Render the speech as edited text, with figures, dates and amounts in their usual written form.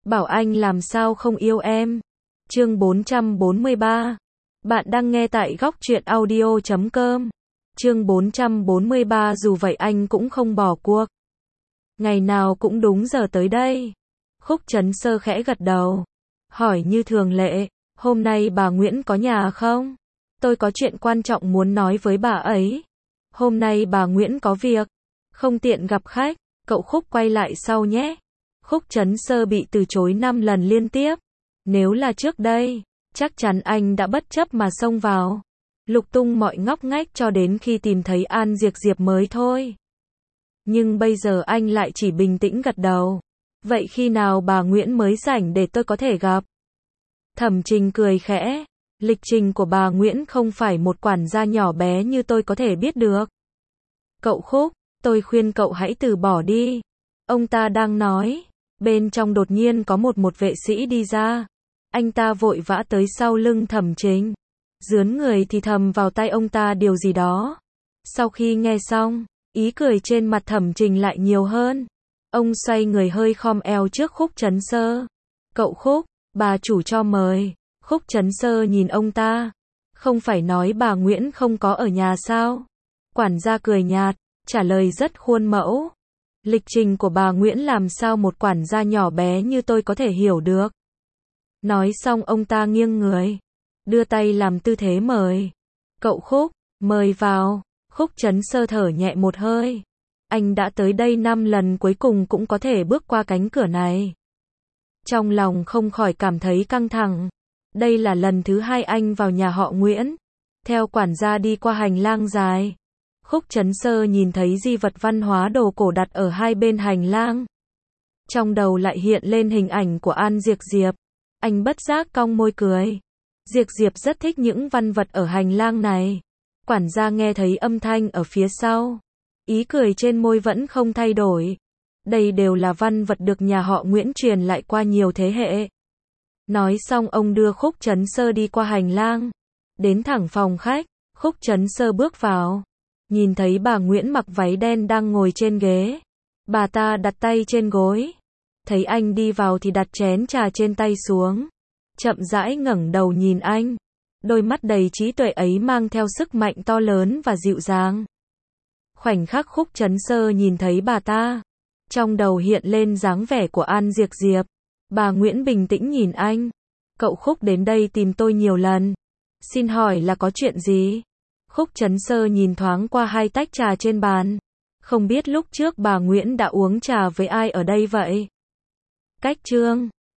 bảo anh làm sao không yêu em. Chương 443. Bạn đang nghe tại góc truyện audio.com. Chương 443. Dù vậy anh cũng không bỏ cuộc. Ngày nào cũng đúng giờ tới đây. Khúc Trấn Sơ khẽ gật đầu, hỏi như thường lệ, hôm nay bà Nguyễn có nhà không? Tôi có chuyện quan trọng muốn nói với bà ấy. Hôm nay bà Nguyễn có việc, không tiện gặp khách, cậu Khúc quay lại sau nhé. Khúc Trấn Sơ bị từ chối 5 lần liên tiếp. Nếu là trước đây, chắc chắn anh đã bất chấp mà xông vào, lục tung mọi ngóc ngách cho đến khi tìm thấy An Diệc Diệp mới thôi. Nhưng bây giờ anh lại chỉ bình tĩnh gật đầu. Vậy khi nào bà Nguyễn mới rảnh để tôi có thể gặp? Thẩm Trình cười khẽ. Lịch trình của bà Nguyễn không phải một quản gia nhỏ bé như tôi có thể biết được. Cậu Khúc, tôi khuyên cậu hãy từ bỏ đi. Ông ta đang nói. Bên trong đột nhiên có một vệ sĩ đi ra. Anh ta vội vã tới sau lưng Thẩm Trình, dướn người thì thầm vào tai ông ta điều gì đó. Sau khi nghe xong, ý cười trên mặt Thẩm Trình lại nhiều hơn. Ông xoay người hơi khom eo trước Khúc Trấn Sơ. Cậu Khúc, bà chủ cho mời. Khúc Trấn Sơ nhìn ông ta. Không phải nói bà Nguyễn không có ở nhà sao? Quản gia cười nhạt, trả lời rất khuôn mẫu. Lịch trình của bà Nguyễn làm sao một quản gia nhỏ bé như tôi có thể hiểu được. Nói xong ông ta nghiêng người, đưa tay làm tư thế mời. Cậu Khúc, mời vào. Khúc Trấn Sơ thở nhẹ một hơi. Anh đã tới đây 5 lần cuối cùng cũng có thể bước qua cánh cửa này. Trong lòng không khỏi cảm thấy căng thẳng. Đây là lần thứ 2 anh vào nhà họ Nguyễn. Theo quản gia đi qua hành lang dài. Khúc Trấn Sơ nhìn thấy di vật văn hóa đồ cổ đặt ở hai bên hành lang. Trong đầu lại hiện lên hình ảnh của An Diệc Diệp. Anh bất giác cong môi cười. Diệc Diệp rất thích những văn vật ở hành lang này. Quản gia nghe thấy âm thanh ở phía sau. Ý cười trên môi vẫn không thay đổi. Đây đều là văn vật được nhà họ Nguyễn truyền lại qua nhiều thế hệ. Nói xong ông đưa Khúc Trấn Sơ đi qua hành lang. Đến thẳng phòng khách, Khúc Trấn Sơ bước vào. Nhìn thấy bà Nguyễn mặc váy đen đang ngồi trên ghế. Bà ta đặt tay trên gối. Thấy anh đi vào thì đặt chén trà trên tay xuống. Chậm rãi ngẩng đầu nhìn anh. Đôi mắt đầy trí tuệ ấy mang theo sức mạnh to lớn và dịu dàng. Khoảnh khắc Khúc Trấn Sơ nhìn thấy bà ta, trong đầu hiện lên dáng vẻ của An Diệc Diệp. Bà Nguyễn bình tĩnh nhìn anh. Cậu Khúc đến đây tìm tôi nhiều lần. Xin hỏi là có chuyện gì? Khúc Trấn Sơ nhìn thoáng qua 2 tách trà trên bàn. Không biết lúc trước bà Nguyễn đã uống trà với ai ở đây vậy? Cách chương